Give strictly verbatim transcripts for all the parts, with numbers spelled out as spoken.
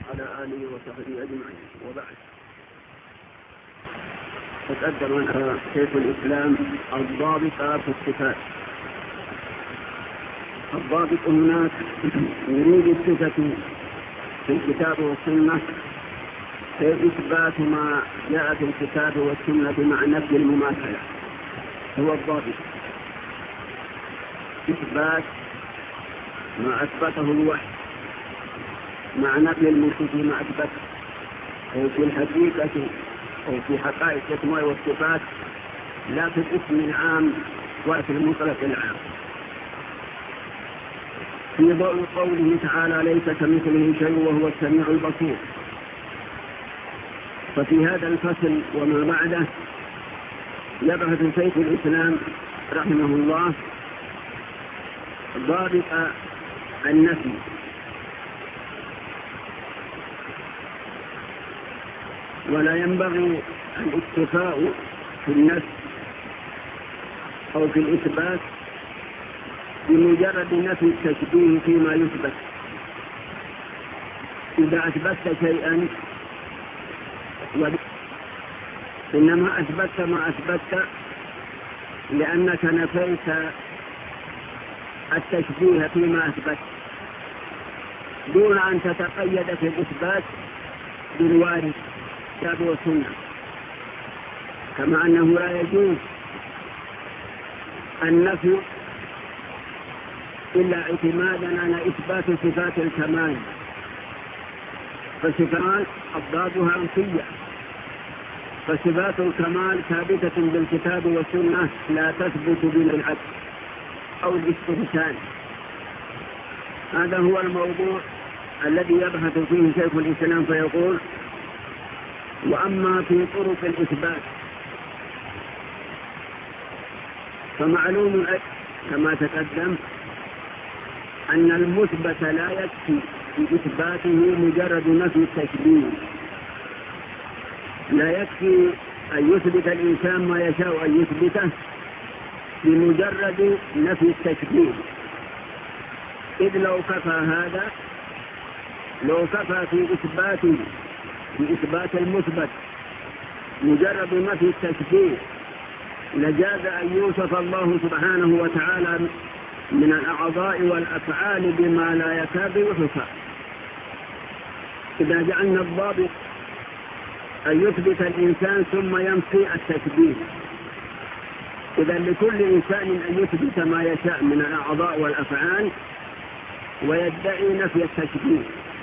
على آله وصحبه أجمعين، وبعد. تقدم لنا شيخ الإسلام الضابط في الصفات. الضابط هناك يريد الصفة في الكتاب والسنة في إثبات ما جاء في الكتاب والسنة مع نفي المماثلة، هو الضابط. إثبات ما أثبته الوحي مع نفي المثبت ما أثبته، أو في الحقيقة أو في حقائق الأسماء والصفات، لا في الاسم العام ولا في المطلق العام. في ضوء قوله تعالى: ليس كمثله شيء وهو السميع البصير. ففي هذا الفصل وما بعده يبحث شيخ الإسلام رحمه الله ضابط النفي. ولا ينبغي الاكتفاء في النفي أو في الإثبات بمجرد نفي التشبيه فيما يثبت. إذا أثبتت شيئا إنما أثبتت ما أثبتت لأنك نفيت التشبيه فيما أثبت، دون أن تتقيد في الإثبات بالوارد كتاب والسنة. كما أنه لا يجوز النفي إلا اعتمادا على إثبات صفات الكمال، فصفات أضدادها منفية، فصفات الكمال ثابتة بالكتاب والسنة لا تثبت بالعكس أو الاستهتان. هذا هو الموضوع الذي يبحث فيه شيخ الإسلام، فيقول: وأما في طرق الإثبات فمعلوم كما تقدم أن المثبت لا يكفي في إثباته مجرد نفي التشبيه. لا يكفي أن يثبت الإنسان ما يشاء أن يثبته بمجرد نفي التشبيه، إذ لو كفى هذا لو كفى في إثباته في إثبات المثبت مجرد نفي التشبيه لجاز أن يوصف الله سبحانه وتعالى من الأعضاء والأفعال بما لا يكاد يحصى. إذا جعلنا الضابط أن يثبت الإنسان ثم ينفي التشبيه، إذا لكل إنسان أن يثبت ما يشاء من الأعضاء والأفعال ويدعي نفي التشبيه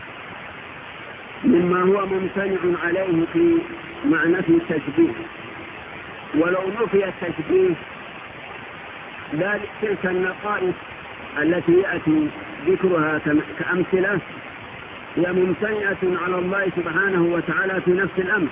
مما هو ممتنع عليه في معنى في التشبيه. ولو نفي التشبيه لا تلك النقائص التي يأتي ذكرها كأمثلة هي ممتنعة على الله سبحانه وتعالى في نفس الأمر،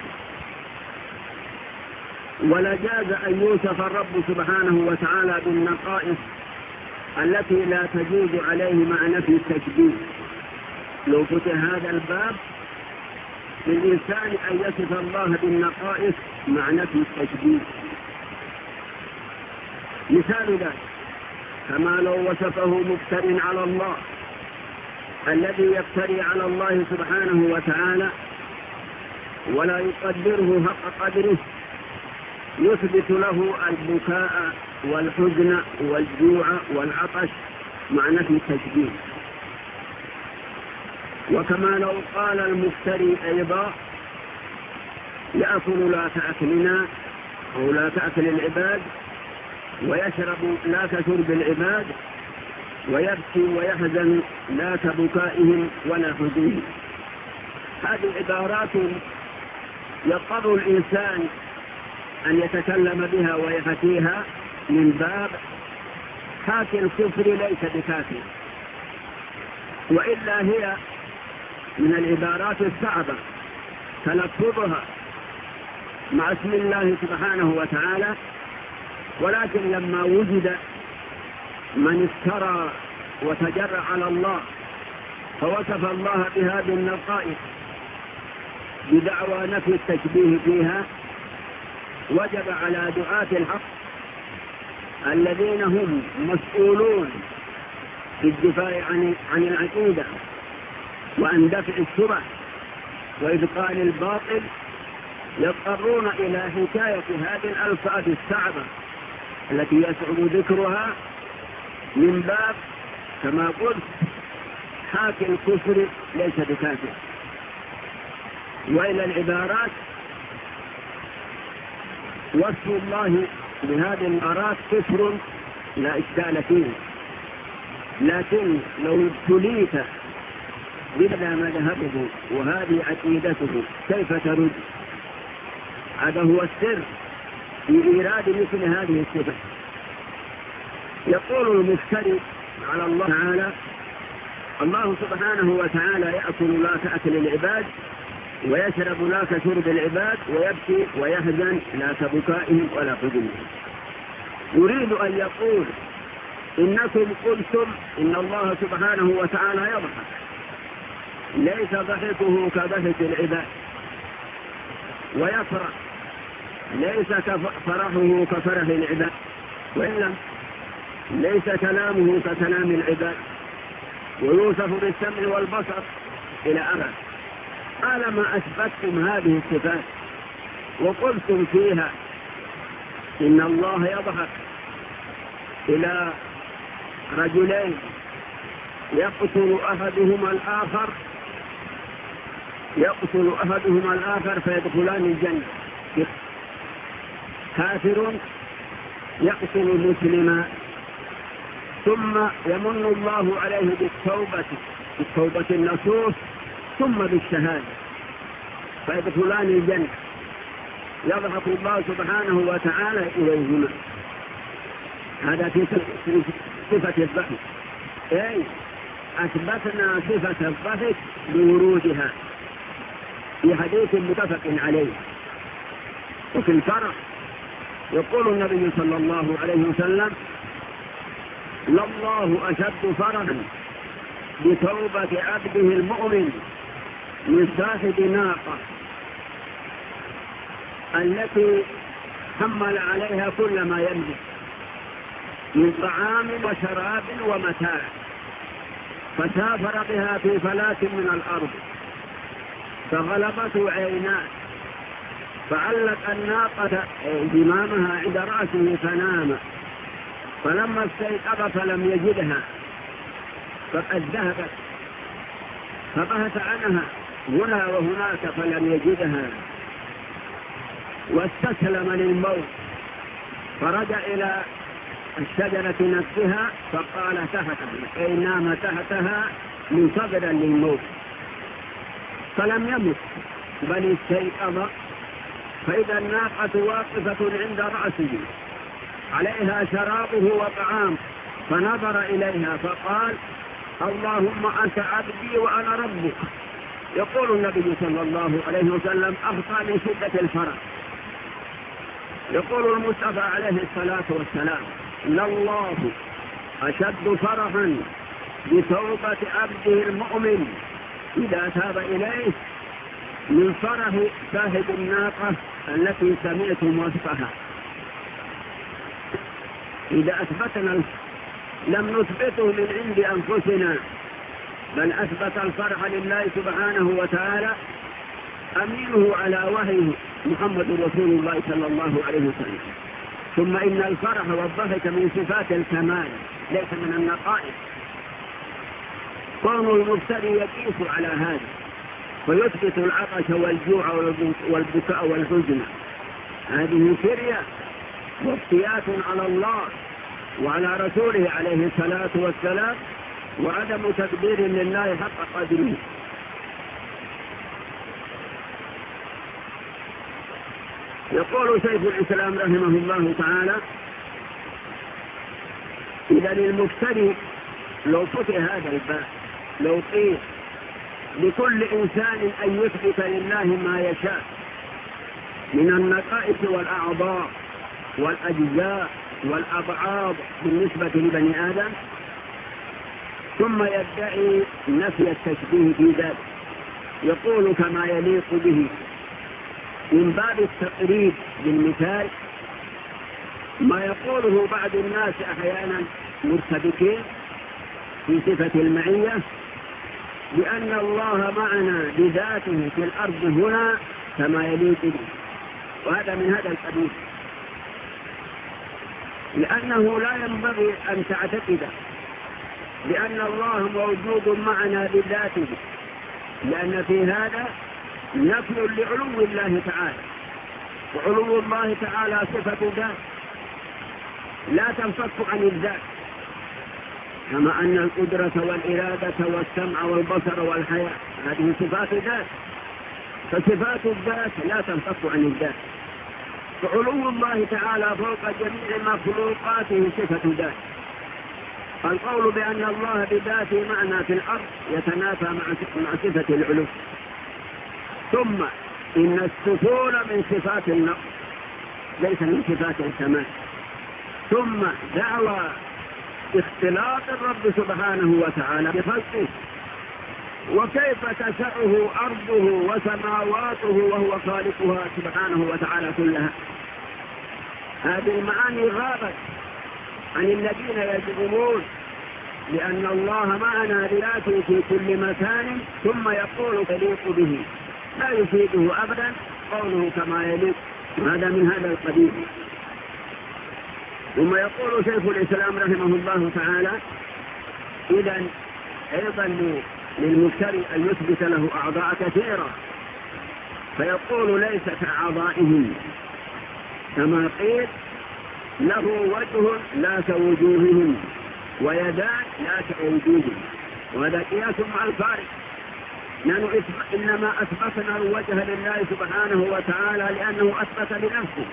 ولا جاز أن يوصف الرب سبحانه وتعالى بالنقائص التي لا تجوز عليه مع نفي التشبيه. لو فتح هذا الباب للإنسان أن يصف الله بالنقائص مع نفي التشبيه. مثال ذلك كما لو وصفه مفتر على الله، الذي يفتري على الله سبحانه وتعالى ولا يقدره حق قدره، يثبت له البكاء والحزن والجوع والعطش مع نفي التشبيه. وكما لو قال المفتري أيضا: يأكل لا تأكلنا، أو لا تأكل العباد، ويشرب لا كشرب العباد، ويبكي ويحزن لا كبكائهم ولا حزنهم. هذه عبارات يضطر الإنسان أن يتكلم بها ويحكيها من باب حاكي الكفر ليس بكافر، وإلا هي من العبارات الصعبة تلفظها مع اسم الله سبحانه وتعالى. ولكن لما وجد من افترى وتجرأ على الله فوصف الله بهذه النقائص بدعوى نفي التشبيه فيها، وجب على دعاة الحق الذين هم مسؤولون في الدفاع عن عن العقيدة وعن دفع الشبه وإبطال الباطل يضطرون إلى حكاية هذه الألفاظ الصعبة التي يصعب ذكرها من باب كما قلت حاكي الكفر ليس بكافر، وإلى العبارات وصف الله بهذه العبارات كفر لا إشكال فيه، لكن لو ابتليت بهذا مذهبه وهذه عقيدته كيف ترد؟ هذا هو السر في إيراد مثل هذه الصفة. يقول المفتري على الله تعالى: الله سبحانه وتعالى يأكل لا كأكل العباد ويشرب لا كشرب العباد ويبكي ويحزن لا كبكائهم ولا حزنهم. يريد أن يقول إنكم قلتم إن الله سبحانه وتعالى يضحك، ليس ضحكه كضحك العباد، ويفرح ليس فرحه كفرح العباد، وإلا ليس كلامه ككلام العباد، ويوصف بالسمع والبصر إلى أبد. طالما أثبتتم هذه الصفات وقلتم فيها إن الله يضحك إلى رجلين يقتل أحدهما الآخر يقتل أحدهما الآخر فيدخلان الجنة، كافر يقتل مسلما ثم يمن الله عليه بالتوبة بالتوبة النصوص ثم بالشهادة فيدخلان الجنة، يضحك الله سبحانه وتعالى إليهما. هذا في صفة الضحك، أي أثبتنا صفة الضحك بورودها في حديث متفق عليه. وفي الفرح يقول النبي صلى الله عليه وسلم: لله أشد فرحا بتوبة عبده المؤمن من صاحب ناقة التي حمل عليها كل ما يملك من طعام وشراب ومتاع، فسافر بها في فلاة من الأرض فغلبته عيناه، فعلق الناقة زمامها عند رأسه فنام، فلما استيقظ فلم يجدها فقد ذهبت، فبحث عنها هنا وهناك فلم يجدها، واستسلم للموت، فرجع إلى الشجرة نفسها فقال تحتها، أي نام تحتها منتظرا للموت، فلم يمت بل استيقظ، فإذا الناقة واقفة عند رأسه عليها شرابه وطعام، فنظر إليها فقال: اللهم أنت عبدي وأنا ربك. يقول النبي صلى الله عليه وسلم: أخطأ من شدة الفرح. يقول المصطفى عليه الصلاة والسلام: لله أشد فرحا بتوبة عبده المؤمن إذا تاب إليه من فرح صاحب الناقة التي سمعتم وصفها. إذا أثبتنا لم نثبته من عند أنفسنا، بل أثبت الفرح لله سبحانه وتعالى أمينه على وحيه محمد رسول الله صلى الله عليه وسلم. ثم إن الفرح والضحك من صفات الكمال ليس من النقائص. كون المبتدئ يقيس على هذا ويثبت العطش والجوع والبكاء والحزن، هذه فرية وافتيات على الله وعلى رسوله عليه الصلاة والسلام، وعدم تقدير لله حق قدره. يقول شيخ الإسلام رحمه الله تعالى: إذا للمفتري لو فتح هذا الباب، لو قيل لكل إنسان أن يثبت لله ما يشاء من النقائص والأعضاء والأجزاء والأبعاض بالنسبة لبني آدم، ثم يدعي نفي التشبيه في ذلك، يقول كما يليق به من باب التقريب بالمثال ما يقوله بعض الناس أحيانا مرتبكين في صفة المعية، بأن الله معنا بذاته في الأرض هنا كما يليق به، وهذا من هذا القبيل، لأنه لا ينبغي أن تعتقد بأن الله موجود معنا بذاته، لأن في هذا نفي لعلو الله تعالى، وعلو الله تعالى صفة ذات لا تنفك عن الذات، كما أن القدرة والإرادة والسمع والبصر والحياة هذه صفات ذات، فصفات الذات لا تنفك عن الذات، فعلو الله تعالى فوق جميع مخلوقاته صفة ذات. القول بأن الله بذاته معنا في الأرض يتنافى مع صفة العلو. ثم إن السفول من صفات النقص ليس من صفات الكمال. ثم دعوى اختلاط الرب سبحانه وتعالى بخلقه، وكيف تسعه أرضه وسماواته وهو خالقها سبحانه وتعالى كلها. هذه المعاني غابت عن الذين يزعمون لأن الله معنا بذاته في كل مكان ثم يقول يليق به، لا يفيده أبدا قوله كما يليق، هذا من هذا القبيل. ثم يقول شيخ الإسلام رحمه الله تعالى: إذن أيضا للمشتري أن يثبت له أعضاء كثيرة، فيقول ليس كأعضائهم، كما قيل له وجه لا كوجوههم ويدان لا كأيديهم، وهذا قياس مع الفارق. نحن إنما أثبتنا الوجه لله سبحانه وتعالى لأنه أثبت لنفسه،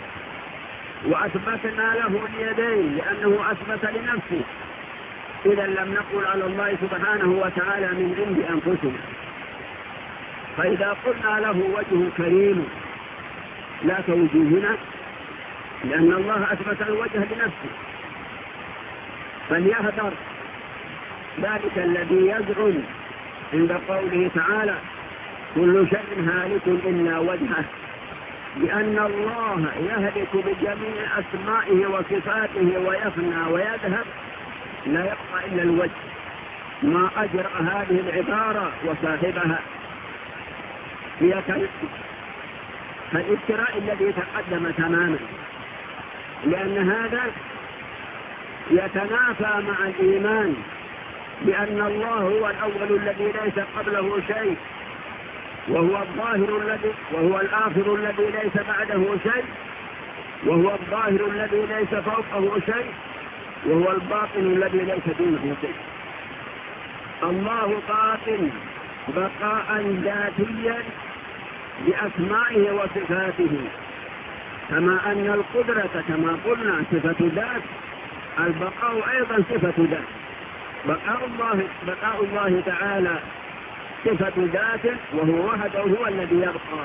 وأثبتنا له اليدين لأنه أثبت لنفسه. إذا لم نقل على الله سبحانه وتعالى من عند أنفسنا. فإذا قلنا له وجه كريم لا كوجوهنا لأن الله أثبت الوجه لنفسه، فليحذر ذلك الذي يزعم عند قوله تعالى: كل شيء هالك إلا وجهه، لأن الله يهلك بجميع أسمائه وصفاته ويفنى ويذهب، لا يبقى إلا الوجه. ما أجرأ هذه العبارة وصاحبها، هي كالافتراء الذي تقدم تماما، لأن هذا يتنافى مع الإيمان بأن الله هو الأول الذي ليس قبله شيء، وهو الظاهر الذي وهو الآخر الذي ليس بعده شيء، وهو الظاهر الذي ليس فوقه شيء، وهو الباطن الذي ليس دونه شيء. الله باطن بقاء ذاتيا بأسمائه وصفاته، كما أن القدرة كما قلنا صفة ذات، البقاء أيضا صفة ذات. بقاء الله بقاء الله تعالى صفة ذات، وهو وحده هو الذي يبقى،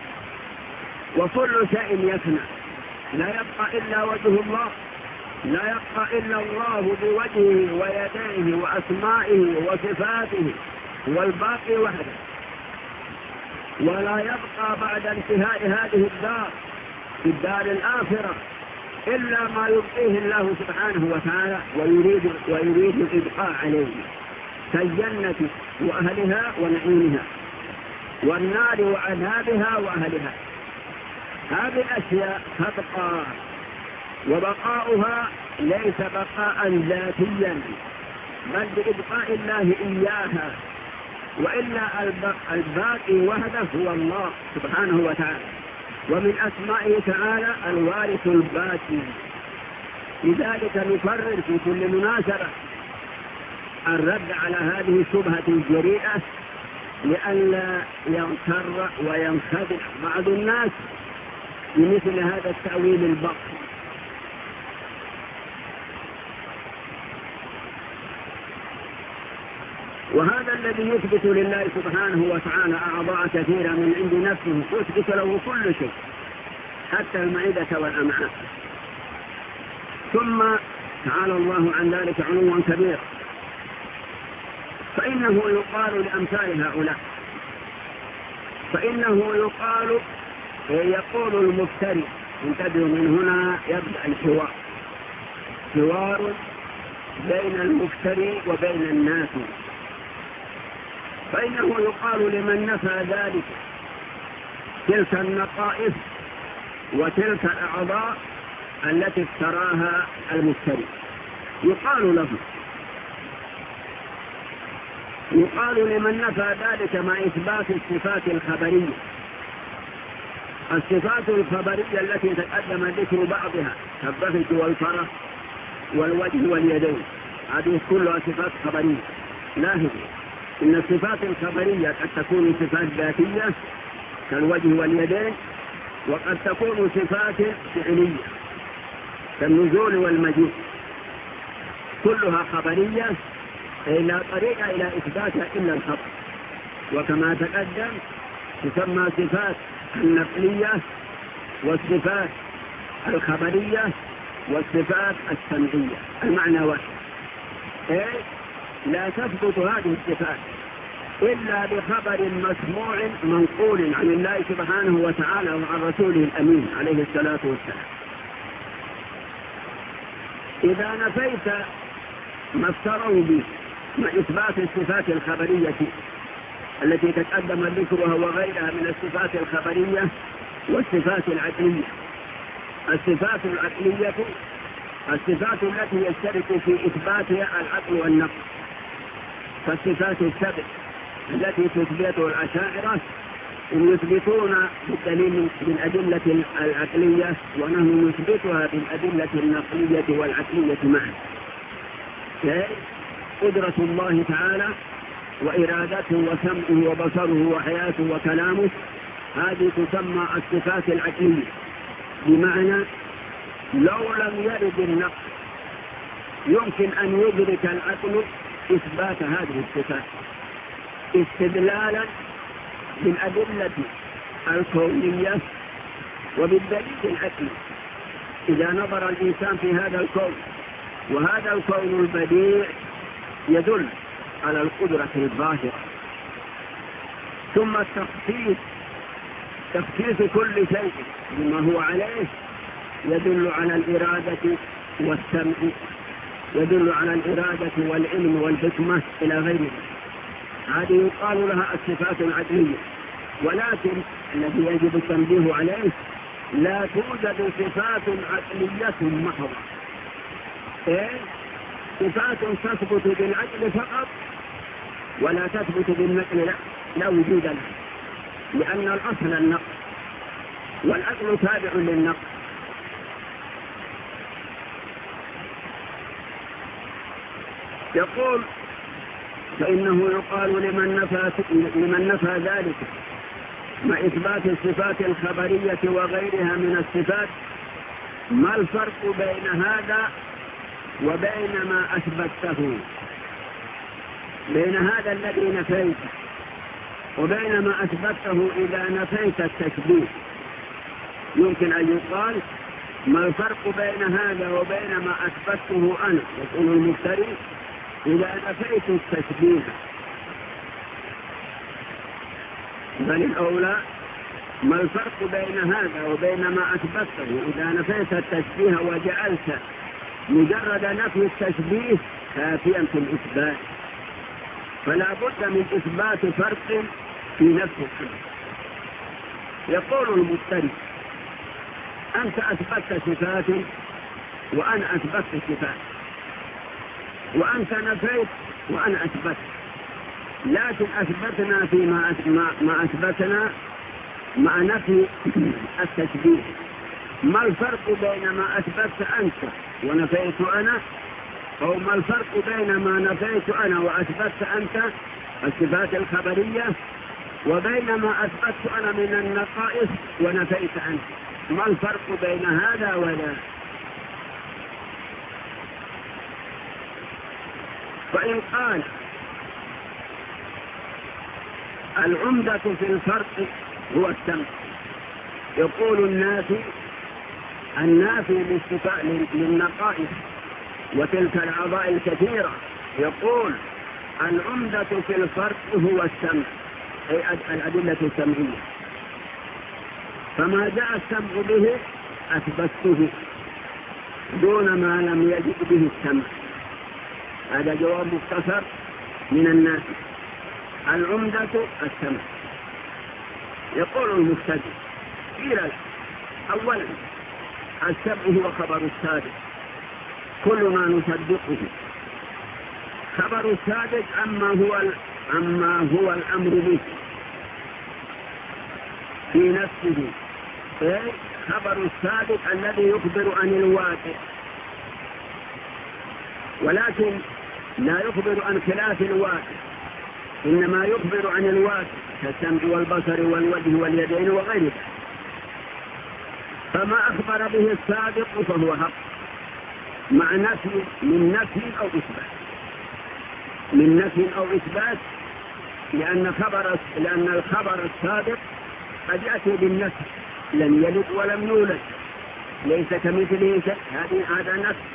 وكل شيء يفنى، لا يبقى إلا وجه الله، لا يبقى إلا الله بوجهه ويديه وأسمائه وصفاته، والباقي وحده. ولا يبقى بعد انتهاء هذه الدار في الدار الآخرة إلا ما يبقيه الله سبحانه وتعالى ويريد, ويريد الإبقاء عليه، كالجنة وأهلها ونعيمها، والنار وعذابها وأهلها. هذه الأشياء تبقى، وبقاؤها ليس بقاء ذاتيا بل بإبقاء الله إياها، وإلا الباقي وحده هو الله سبحانه وتعالى. ومن أسمائه تعالى الوارث الباقي. لذلك نكرر في كل مناسبة الرد على هذه الشبهة الجريئة، لئلا يغتر وينخدع بعض الناس بمثل هذا التأويل الباطل. وهذا الذي يثبت لله سبحانه وتعالى أعضاء كثيرة من عند نفسه، يثبت له كل شيء حتى المعدة والأمعاء. ثم تعالى الله عن ذلك علوا كبيرا. فإنه يقال لأمثال هؤلاء، فإنه يقال يقول المفتري، انتبهوا من هنا يبدأ الحوار، حوار بين المفتري وبين الناس. فإنه يقال لمن نفى ذلك تلك النقائص وتلك الأعضاء التي افتراها المشتري، يقال له يقال لمن نفى ذلك مع إثبات الصفات الخبرية. الصفات الخبرية التي تقدم ذكر بعضها كالضحك والفرح والوجه واليدين، هذه كلها صفات خبرية. لاحظوا إن الصفات الخبرية قد تكون صفات ذاتية كالوجه واليدين، وقد تكون صفات فعلية كالنزول والمجيء، كلها خبرية لا طريق إلى إثباتها إلا الخبر. وكما تقدم تسمى صفات النقلية والصفات الخبرية والصفات السمعية، المعنى واحد. إيه؟ لا تثبت هذه الصفات إلا بخبر مسموع منقول عن الله سبحانه وتعالى وعن رسوله الأمين عليه الصلاة والسلام. إذا نفيت ما افتروا به مع إثبات الصفات الخبرية التي تقدم ذكرها وغيرها من الصفات الخبرية والصفات العقلية، الصفات العقلية الصفات التي يشترك في إثباتها العقل والنقل، فالصفات السبع التي تثبتها الأشاعرة إن يثبتون بالدليل بالأدلة العقلية، ونحن نثبتها بالأدلة النقلية والعقلية معا. قدرة الله تعالى وإرادته وسمعه وبصره وحياته وكلامه، هذه تسمى الصفات العقلية، بمعنى لو لم يرد النقل يمكن أن يدرك العقل إثبات هذه الصفات استدلالا بالأدلة الكونية وبالدليل العقلي. إذا نظر الإنسان في هذا الكون، وهذا الكون البديع يدل على القدرة الظاهرة. ثم التخصيص، تخصيص كل شيء بما هو عليه يدل على الإرادة والسمع، يدل على الإرادة والعلم والحكمة إلى غيره. هذه يقال لها الصفات العقلية. ولكن الذي يجب التنبيه عليه لا توجد صفات عقلية محضة، إيه؟ صفات تثبت بالعقل فقط ولا تثبت بالنقل، لا, لا وجود لها، لأن الأصل النقل والعقل تابع للنقل. يقول فإنه يقال لمن نفى, لمن نفى ذلك مع إثبات الصفات الخبرية وغيرها من الصفات، ما الفرق بين هذا وبين ما أثبته؟ بين هذا الذي نفيته وبين ما أثبته إذا نفيت التشبيه. يمكن أن يقال ما الفرق بين هذا وبين ما أثبته أنا، يقول المشتري، إذا نفيت التشبيه. بل الأولى ما الفرق بين هذا وبين ما أثبته إذا نفيت التشبيه وجعلت مجرد نفي التشبيه كافيا في الإثبات. فلا بد من إثبات فرق في نفس الصفة. يقول المشتري أنت أثبتت صفات وأنا أثبتت صفات، وأنت نفيت وأنا أثبت، لكن أثبتنا فيما ما أثبتنا مع نفي التشبيه. ما الفرق بين ما أثبت أنت ونفيت أنا، أو ما الفرق بين ما نفيت أنا وأثبت أنت الصفات الخبرية وبين ما أثبت أنا من النقائص ونفيت أنت؟ ما الفرق بين هذا ولا؟ فإن قال العمدة في الفرق هو السمع، يقول النافي النافي للنقائص وتلك الأعضاء الكثيرة، يقول العمدة في الفرق هو السمع، أي الأدلة السمعية. فما جاء السمع به أثبته دون ما لم يجد به السمع. هذا جواب مختصر من الناس. العمدة السمع. يقول المبتدئ قيل أولا السمع هو خبر الصادق، كل ما نصدقه. خبر الصادق أما هو أما هو الأمر به في نفسه، خبر الصادق الذي يخبر عن الواقع، ولكن لا يخبر عن خلاف الواقع، إنما يخبر عن الواقع كالسمع والبصر والوجه واليدين وغيره. فما أخبر به الصادق فهو حق، مع نفي من نفي أو إثبات من نفي أو إثبات لأن خبر لأن الخبر الصادق قد يأتي بالنفي، لم يلد ولم يولد، ليس كمثله شيء، هذا نفي.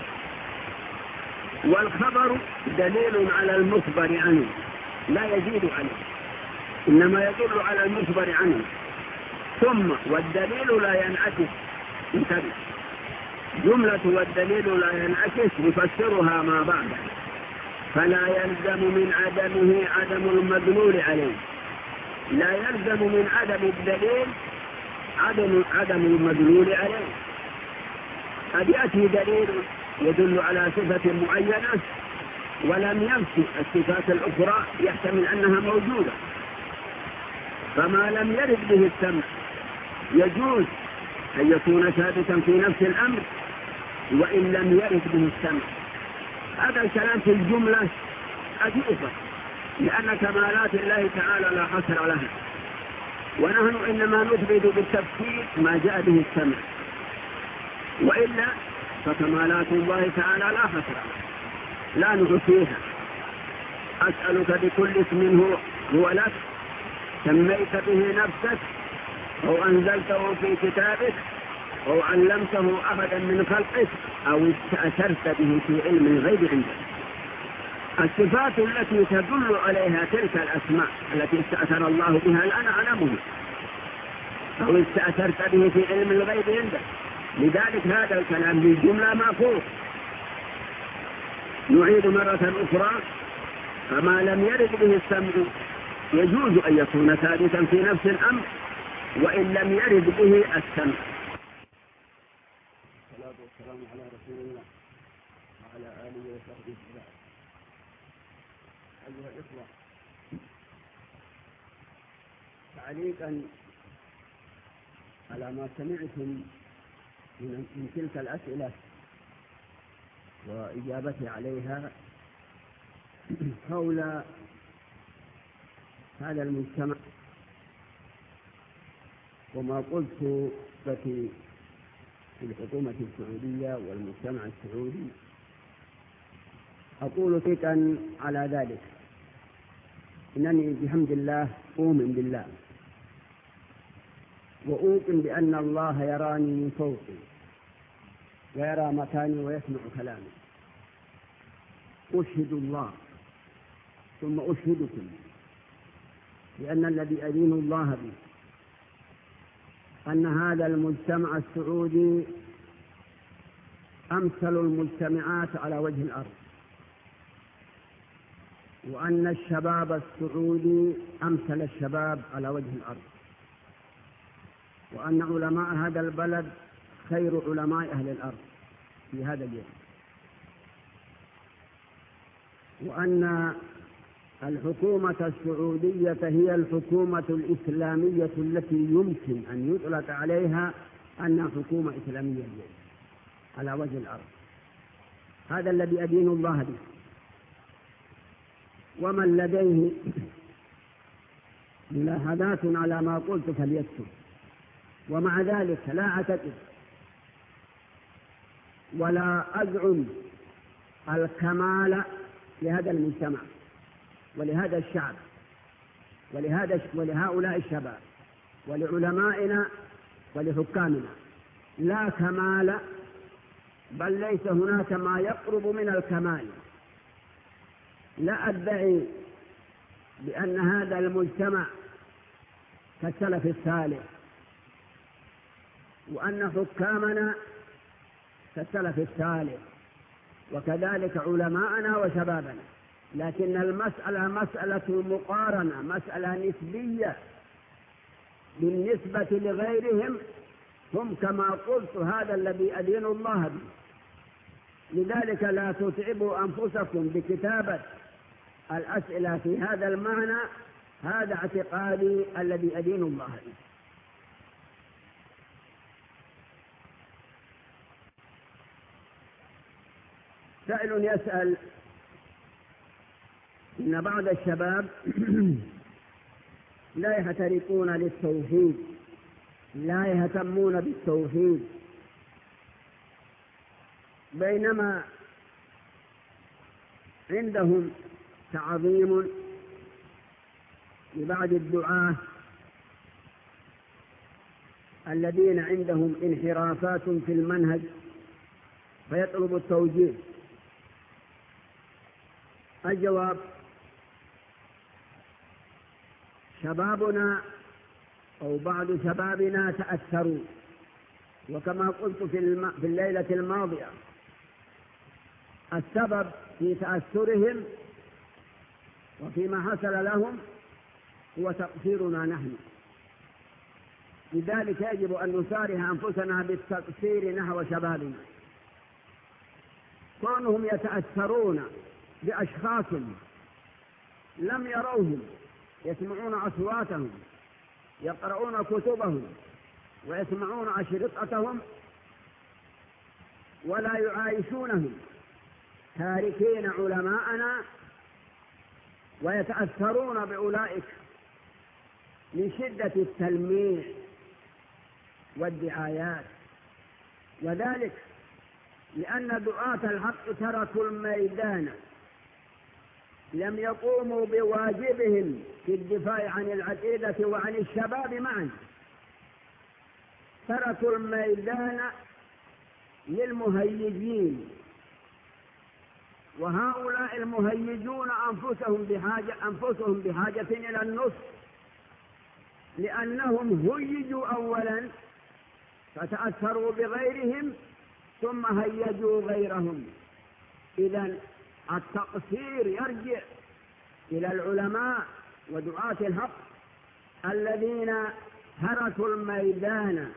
والخبر دليل على المخبر عنه لا يزيد عليه، إنما يدل على المخبر عنه. ثم والدليل لا ينعكس، انتبه، جملة والدليل لا ينعكس يفسرها ما بعده، فلا يلزم من عدمه عدم المدلول عليه، لا يلزم من عدم الدليل عدم عدم المدلول عليه. قد يأتي دليل يدل على صفة معينة ولم ينفي الصفات الأخرى يحتمل أنها موجودة، فما لم يرد به السمع يجوز أن يكون ثابتا في نفس الأمر وإن لم يرد به السمع. هذا الكلام في الجملة أجوبة، لأن كمالات الله تعالى لا حصر لها، ونحن إنما نثبت بالتفسير ما جاء به السمع، وإلا فكمالات الله تعالى لا حصر لها لا نحصيها. أسألك بكل اسم هو, هو لك سميت به نفسك أو أنزلته في كتابك أو علمته أحدا من خلقك أو استأثرت به في علم الغيب عندك. الصفات التي تدل عليها تلك الأسماء التي استأثر الله بها الآن أعلمه أو استأثرت به في علم الغيب عندك. لذلك هذا الكلام بالجملة مأخوذ. نعيد مرة أخرى، فما لم يرد به السمع يجوز أن يكون ثابتا في نفس الأمر وإن لم يرد به السمع. الصلاة والسلام على رسول الله وعلى آله وصحبه وسلم. أيها الإخوة، تعليقا على ما سمعتم من تلك الأسئلة وإجابتي عليها حول هذا المجتمع وما قلت في الحكومة السعودية والمجتمع السعودي، أقول ثقا على ذلك إنني بحمد الله أؤمن بالله وأوقن بأن الله يراني من فوقي ويرى مكاني ويسمع كلامي. أشهد الله ثم أشهدكم لأن الذي أدين الله به أن هذا المجتمع السعودي أمثل المجتمعات على وجه الأرض، وأن الشباب السعودي أمثل الشباب على وجه الأرض، وأن علماء هذا البلد خير علماء أهل الأرض في هذا اليوم، وأن الحكومة السعودية هي الحكومة الإسلامية التي يمكن أن يطلق عليها أنها حكومة إسلامية اليوم على وجه الأرض. هذا الذي أدين الله به. ومن لديه ملاحظات على ما قلت فليكتب. ومع ذلك لا أعتقد ولا أزعم الكمال لهذا المجتمع ولهذا الشعب ولهذا ولهؤلاء الشباب ولعلمائنا ولحكامنا، لا كمال، بل ليس هناك ما يقرب من الكمال. لا أدعي بأن هذا المجتمع كالسلف الصالح وأن حكامنا كالسلف الصالح وكذلك علماءنا وشبابنا، لكن المسألة مسألة مقارنة، مسألة نسبية بالنسبة لغيرهم. هم كما قلت هذا الذي أدين الله به، لذلك لا تتعبوا أنفسكم بكتابة الأسئلة في هذا المعنى. هذا اعتقادي الذي أدين الله به. سائل يسأل إن بعض الشباب لا يحترقون للتوحيد، لا يهتمون بالتوحيد، بينما عندهم تعظيم لبعض الدعاة الذين عندهم انحرافات في المنهج فيطلب التوجيه. الجواب: شبابنا أو بعض شبابنا تأثروا، وكما قلت في, الم... في الليلة الماضية السبب في تأثرهم وفيما حصل لهم هو تقصيرنا نحن. لذلك يجب أن نسارع أنفسنا بالتقصير نحو شبابنا. كونهم يتأثرون بأشخاص لم يروهم، يسمعون أصواتهم، يقرؤون كتبهم ويسمعون أشرطتهم ولا يعايشونهم، تاركين علماءنا ويتأثرون بأولئك من شدة التلميع والدعايات. وذلك لأن دعاة الحق تركوا الميدان، لم يقوموا بواجبهم في الدفاع عن العقيدة وعن الشباب معا، تركوا الميدان للمهيجين، وهؤلاء المهيجون أنفسهم بحاجة, أنفسهم بحاجة إلى النصح، لأنهم هيجوا أولا فتأثروا بغيرهم ثم هيجوا غيرهم. إذن التقصير يرجع إلى العلماء ودعاة الحق الذين تركوا الميدان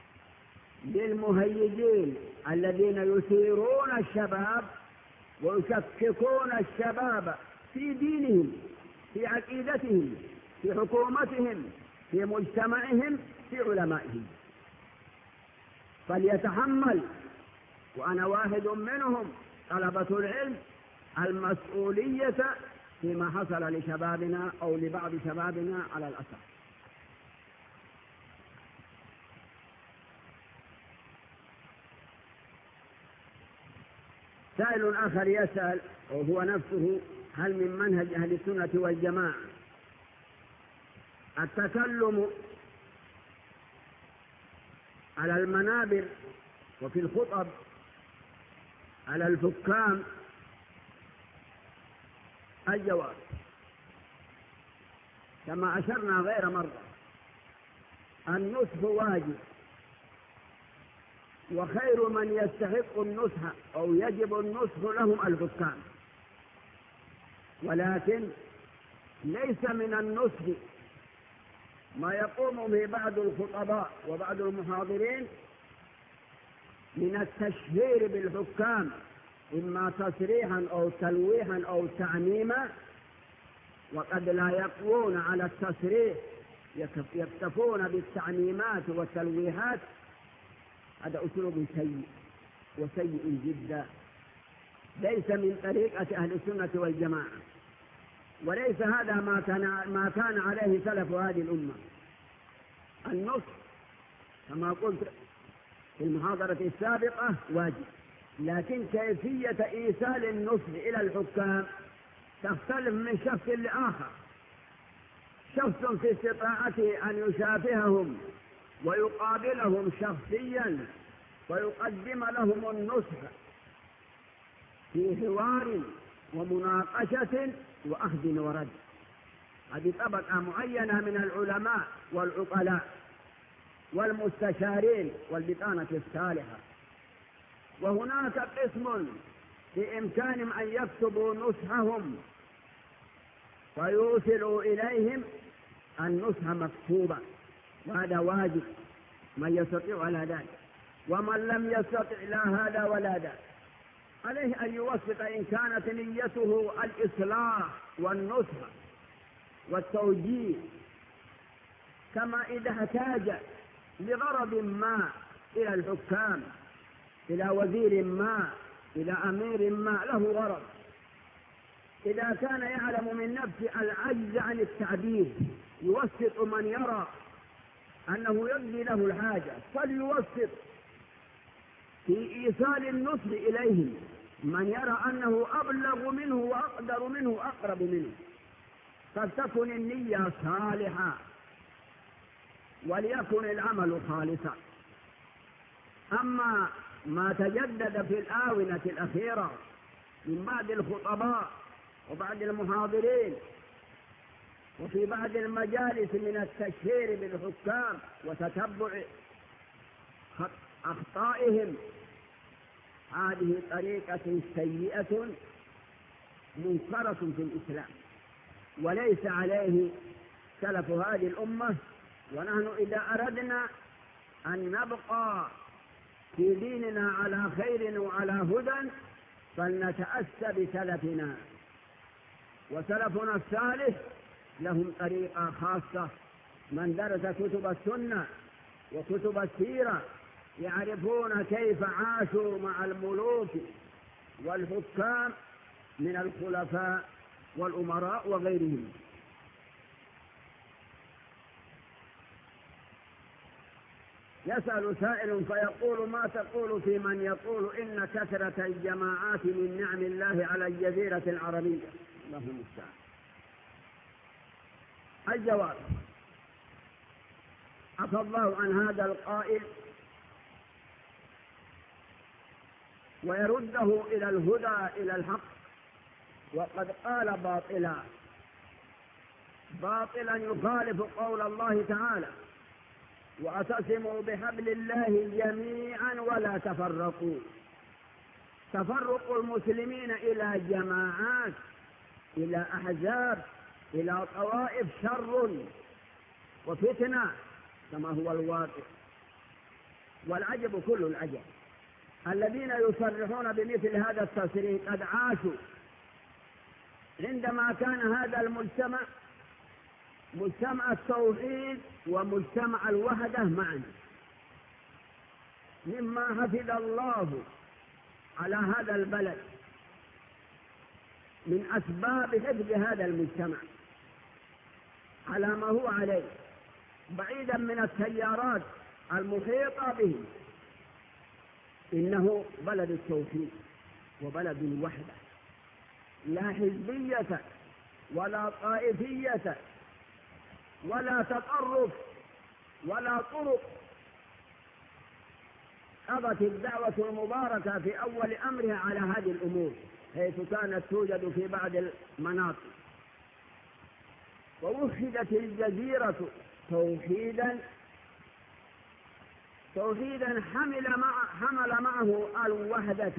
للمهيجين الذين يثيرون الشباب ويشككون الشباب في دينهم، في عقيدتهم، في حكومتهم، في مجتمعهم، في علمائهم. فليتحمل، وأنا واحد منهم، طلبة العلم المسؤولية فيما حصل لشبابنا أو لبعض شبابنا على الأسف. سائل آخر يسأل وهو نفسه: هل من منهج أهل السنة والجماعة التكلم على المنابر وفي الخطب على الحكام؟ الجواب: كما أشرنا غير مرة، النصح واجب، وخير من يستحق النصح أو يجب النصح لهم الحكام، ولكن ليس من النصح ما يقوم به بعض الخطباء وبعض المحاضرين من التشهير بالحكام، إما تصريحا أو تلويحا أو تعميما، وقد لا يقوون على التصريح، يكتفون بالتعميمات والتلويحات. هذا أسلوب سيء وسيء جدا، ليس من طريقة أهل السنة والجماعة، وليس هذا ما كان ما كان عليه سلف هذه الأمة. النصح كما قلت في المحاضرة السابقة واجب، لكن كيفية إيصال النصح إلى الحكام تختلف من شخص لآخر. شخص في استطاعته أن يشافههم ويقابلهم شخصيا ويقدم لهم النصح في حوار ومناقشة وأخذ ورد. هذه طبقة معينة من العلماء والعقلاء والمستشارين والبطانة الصالحة. وهناك قسم بإمكانهم أن يكتبوا نصحهم فيوصلوا إليهم النصح مكتوبا، وهذا واجب من يستطيع على ذلك، ومن لم يستطع لا هذا ولا ذاك عليه أن يوفق إن كانت نيته الإصلاح والنصح والتوجيه، كما إذا احتاج لغرض ما إلى الحكام، إلى وزير ما، إلى أمير ما له غرض، إذا كان يعلم من نفسه العجز عن التعبير يوسط من يرى أنه يقضي له الحاجة، فليوسط في إيصال النصح إليهم من يرى أنه أبلغ منه وأقدر منه وأقرب منه، فلتكن النية صالحة وليكن العمل خالصا. أما ما تجدد في الآونة الأخيرة من بعض الخطباء وبعض المحاضرين وفي بعض المجالس من التشهير بالحكام وتتبع أخطائهم، هذه طريقة سيئة منكرة في الإسلام، وليس عليه سلف هذه الأمة. ونحن إذا أردنا أن نبقى في ديننا على خير وعلى هدى فلنتأسى بسلفنا، وسلفنا الصالح لهم طريقة خاصة. من درس كتب السنة وكتب السيرة يعرفون كيف عاشوا مع الملوك والحكام من الخلفاء والأمراء وغيرهم. يسأل سائل فيقول: ما تقول في من يقول إن كثرة الجماعات من نعم الله على الجزيرة العربية؟ الله المستعان. الجواب: عفى الله عن هذا القائل ويرده إلى الهدى إلى الحق، وقد قال باطلا باطلا يخالف قول الله تعالى: واعتصموا بحبل الله جميعا ولا تفرقوا. تفرق المسلمين إلى جماعات، إلى أحزاب، إلى طوائف شر وفتنة كما هو الواقع. والعجب كل العجب الذين يصرحون بمثل هذا التصريح قد عاشوا عندما كان هذا المجتمع مجتمع التوحيد ومجتمع الوحدة معا، مما حفظ الله على هذا البلد من أسباب حفظ هذا المجتمع على ما هو عليه، بعيدا من التيارات المحيطة به. إنه بلد التوحيد وبلد الوحدة، لا حزبية ولا طائفية ولا تطرف ولا طرق. قضت الدعوة المباركة في أول أمرها على هذه الأمور، حيث كانت توجد في بعض المناطق، ووحدت الجزيرة توحيدا توحيدا حمل مع حمل معه الوحدة،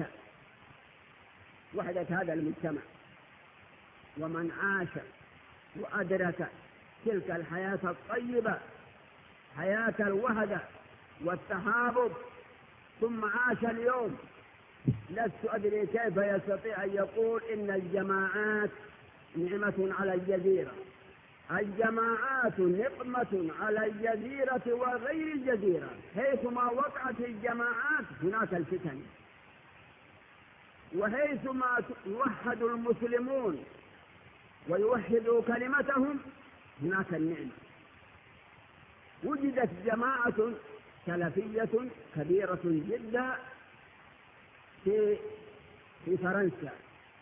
وحدة هذا المجتمع. ومن عاش وأدرك تلك الحياة الطيبة، حياة الوحدة والتحابب، ثم عاش اليوم، لست أدري كيف يستطيع أن يقول إن الجماعات نعمة على الجزيرة. الجماعات نقمة على الجزيرة وغير الجزيرة، حيثما وقعت الجماعات هناك الفتن، وحيثما يوحد المسلمون ويوحدوا كلمتهم هناك النعمة. وجدت جماعة سلفية كبيرة جدا في في فرنسا،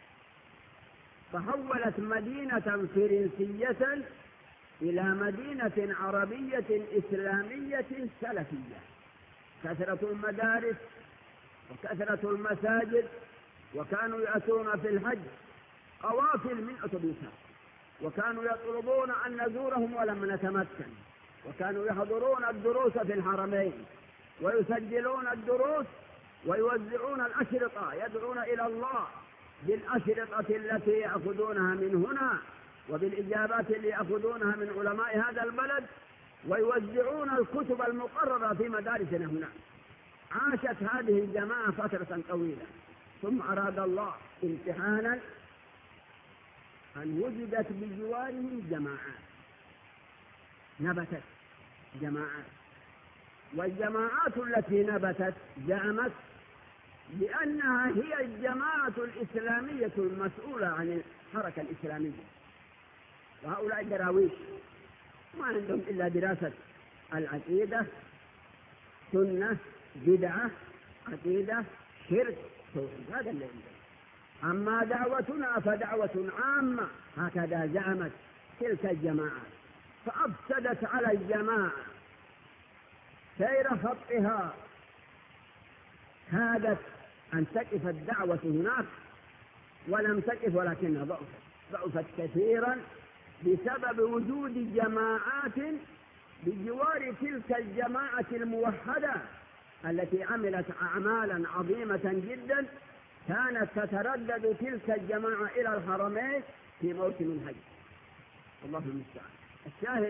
فحولت مدينة فرنسية إلى مدينة عربية إسلامية سلفية. كثرة المدارس وكثرة المساجد، وكانوا يأتون في الحج قوافل من أتوبيسات، وكانوا يطلبون أن نزورهم ولم نتمكن، وكانوا يحضرون الدروس في الحرمين ويسجلون الدروس ويوزعون الأشرطة، يدعون إلى الله بالأشرطة التي يأخذونها من هنا وبالإجابات اللي يأخذونها من علماء هذا البلد ويوزعون الكتب المقررة في مدارسنا هنا. عاشت هذه الجماعة فترة طويلة، ثم أراد الله امتحانا أن وجدت بجوارهم جماعات، نبتت جماعات، والجماعات التي نبتت زعمت بأنها هي الجماعة الإسلامية المسؤولة عن الحركة الإسلامية. وهؤلاء دراويش ما عندهم إلا دراسة العقيدة، سنة، بدعة، عقيدة، شرك، توحيد، هذا اللي عندهم. أما دعوتنا فدعوة عامة، هكذا زعمت تلك الجماعات، فأفسدت على الجماعة سير خطها. كادت أن تقف الدعوة هناك ولم تقف، ولكنها ضعفت ضعفت كثيرا بسبب وجود جماعات بجوار تلك الجماعة الموحدة التي عملت أعمالا عظيمة جدا. كانت تتردد تلك الجماعة إلى الحرمين في موسم الحج. الله المستعان. الشاهد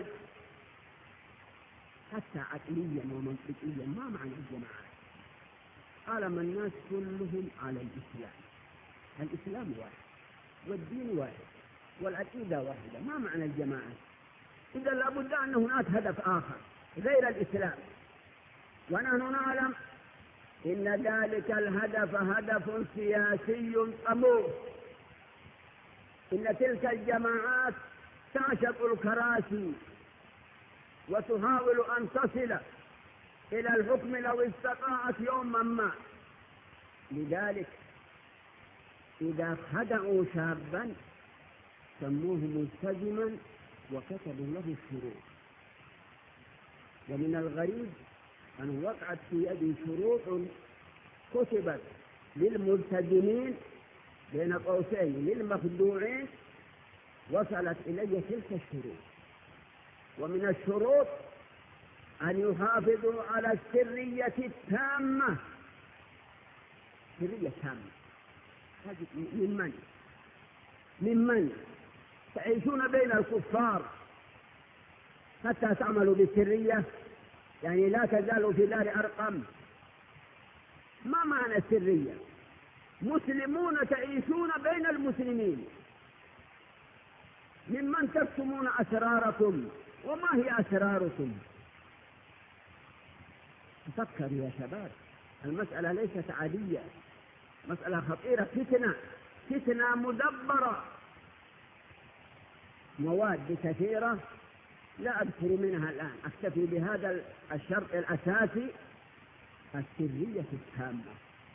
حتى عقليا ومنطقيا ما معنى الجماعات؟ عالم الناس كلهم على الإسلام، الإسلام واحد والدين واحد والعقيدة واحدة، ما معنى الجماعة؟ إذا لابد أن هناك هدف آخر غير الإسلام، ونحن نعلم إن ذلك الهدف هدف سياسي طموح. إن تلك الجماعات تعشق الكراسي وتحاول أن تصل إلى الحكم لو استطاعت يوما ما. لذلك إذا خدعوا شابا سموه ملتزما وكتبوا له الشروط. ومن الغريب أن وقعت في يدي شروط كتبت للملتزمين بين قوسين للمخدوعين، وصلت إلي تلك الشروط. ومن الشروط أن يحافظوا على السرية التامة. سرية تامة من من؟ من من؟ تعيشون بين الكفار حتى تعملوا بالسرية، يعني لا تزالوا في دار أرقم. ما معنى السرية؟ مسلمون تعيشون بين المسلمين، ممن تكتمون أسراركم. وما هي أسراركم؟ تفكروا يا شباب، المسألة ليست عادية، مسألة خطيرة، فتنة فتنة مدبرة. مواد كثيرة لا أذكر منها الآن، أكتفي بهذا الشرط الأساسي، السرية التامة.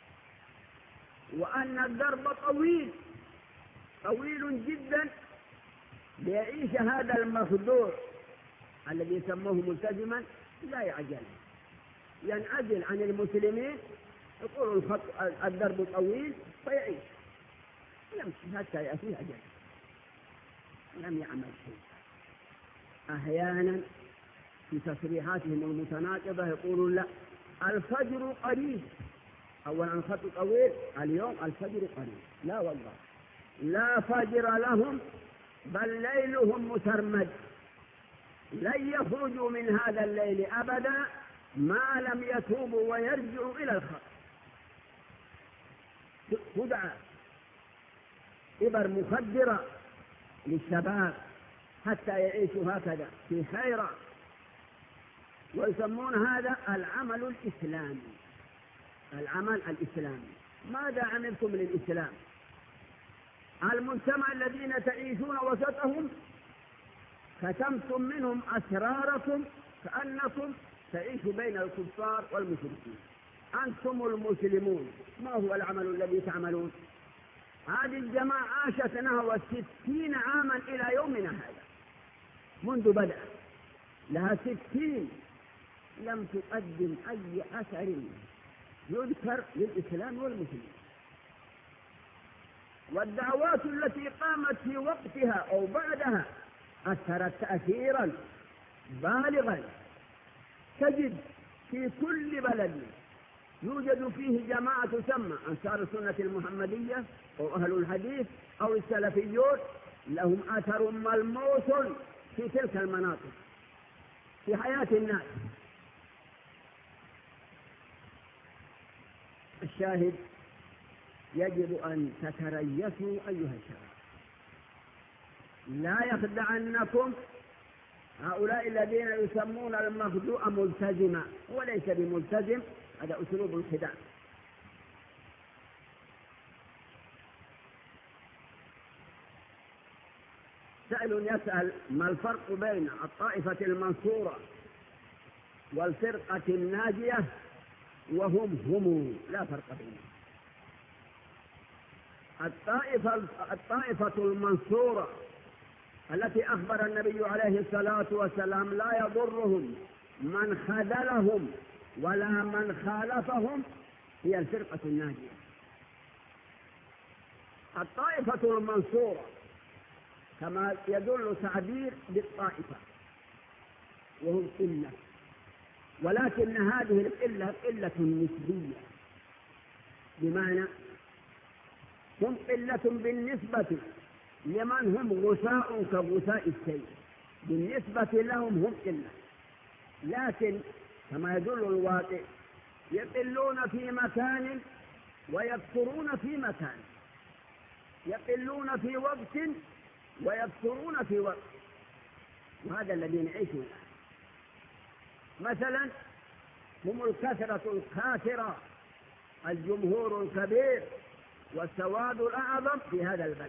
وأن الدرب طويل طويل جدا ليعيش هذا المخدوع الذي سموه ملتزما، لا يعجل، ينعزل عن المسلمين، يقول الخط الدرب طويل فيعيش، يمشي حتى يأتيه أجل، لم يعمل شيء. أحيانا في تصريحاتهم المتناقضة يقولون لا الفجر قريب. أولا الخط طويل، اليوم الفجر قريب. لا والله، لا فجر لهم، بل ليلهم مترمد، لن يخرجوا من هذا الليل أبدا ما لم يتوبوا ويرجعوا إلى الخط. خدعة، إبر مخدرة للشباب حتى يعيشوا هكذا في حيرة، ويسمون هذا العمل الإسلامي. العمل الإسلامي، ماذا عملتم للإسلام؟ المجتمع الذين تعيشون وسطهم ختمتم منهم أسراركم كأنكم تعيشوا بين الكفار والمشركين. أنتم المسلمون، ما هو العمل الذي تعملون؟ هذه الجماعة عاشت نحو ستين عاما إلى يومنا هذا، منذ بدأ لها ستين، لم تقدم أي أثر يذكر للإسلام والمسلمين. والدعوات التي قامت في وقتها أو بعدها أثرت تأثيرا بالغا. تجد في كل بلد يوجد فيه جماعة تسمى أنصار السنة المحمدية أو أهل الحديث أو السلفيون، لهم أثر ملموس في تلك المناطق في حياة الناس. الشاهد يجب أن تتريثوا أيها الشباب، لا يخدعنكم هؤلاء الذين يسمون المخدوع ملتزما، وليس بملتزم، هذا أسلوب الخداع. سائل يسأل: ما الفرق بين الطائفة المنصورة والفرقة الناجية وهم هم؟ لا فرق بينهم. الطائفة, الطائفة المنصورة التي أخبر النبي عليه الصلاة والسلام لا يضرهم من خذلهم ولا من خالفهم هي الفرقة الناجية. الطائفة المنصورة كما يدل تعبير بالطائفة، وهم قلة، ولكن هذه القلة قلة نسبية، بمعنى هم قلة بالنسبة لمن هم غثاء كغثاء السيل، بالنسبة لهم هم قلة، لكن كما يدل الواقع يقلون في مكان ويكثرون في مكان، يقلون في وقت ويكثرون في وقت، وهذا الذي نعيشه الآن. مثلا هم الكثرة الكاثرة، الجمهور الكبير والسواد الأعظم في هذا البلد،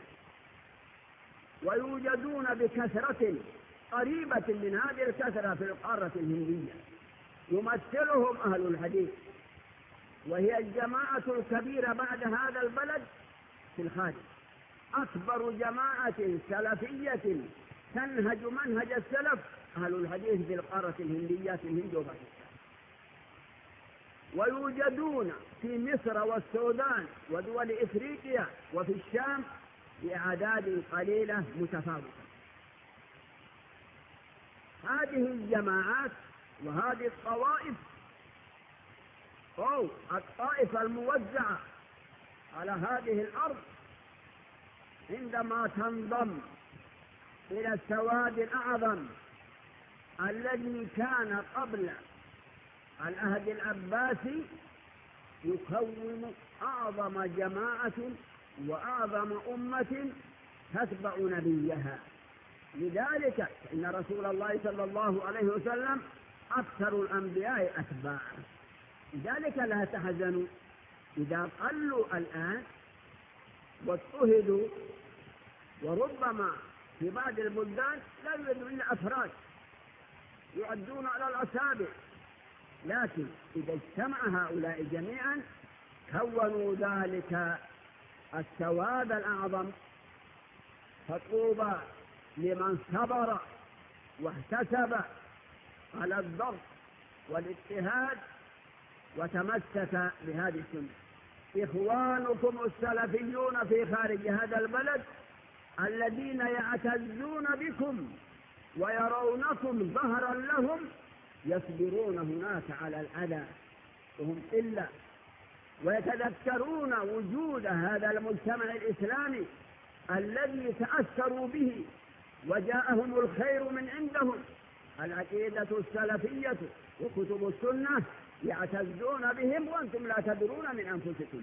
ويوجدون بكثرة قريبة من هذه الكثرة في القارة الهندية، يمثلهم أهل الحديث، وهي الجماعة الكبيرة بعد هذا البلد في الخارج، أكبر جماعة سلفية تنهج منهج السلف أهل الحديث في القارة الهندية في الهند وباكستان، ويوجدون في مصر والسودان ودول إفريقيا وفي الشام بأعداد قليلة متفاوتة. هذه الجماعات وهذه الطوائف أو الطائفة الموزعة على هذه الأرض عندما تنضم إلى السواد الأعظم الذي كان قبل العهد العباسي يكون أعظم جماعة وأعظم أمة تتبع نبيها. لذلك إن رسول الله صلى الله عليه وسلم أكثر الأنبياء أتباعا. لذلك لا تحزنوا إذا قلوا الآن واضطهدوا، وربما في بعض البلدان لا يوجد إلا أفراد يعدون على الأصابع، لكن إذا اجتمع هؤلاء جميعا كونوا ذلك السواد الأعظم. فطوبى لمن صبر واحتسب على الضغط والاجتهاد وتمسك بهذه السنة. إخوانكم السلفيون في خارج هذا البلد الذين يعتزون بكم ويرونكم ظهرا لهم يصبرون هناك على الأذى وهم قلة، ويتذكرون وجود هذا المجتمع الإسلامي الذي تأثروا به وجاءهم الخير من عندهم، العقيدة السلفية وكتب السنة، يعتزون بهم وأنتم لا تدرون من أنفسكم،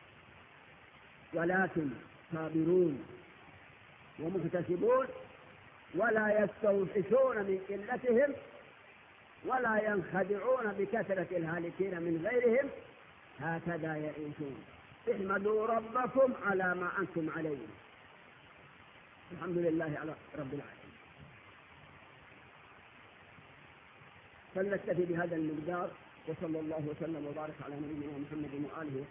ولكن صابرون ومكتسبون ولا يستوحشون من قلتهم ولا ينخدعون بكثرة الهالكين من غيرهم، هكذا يعيشون. احمدوا ربكم على ما أنتم عليه. الحمد لله على رب العالمين. فلنكتفي بهذا المقدار، وصلى الله وسلم وبارك على نبينا محمد وآله وصحبه.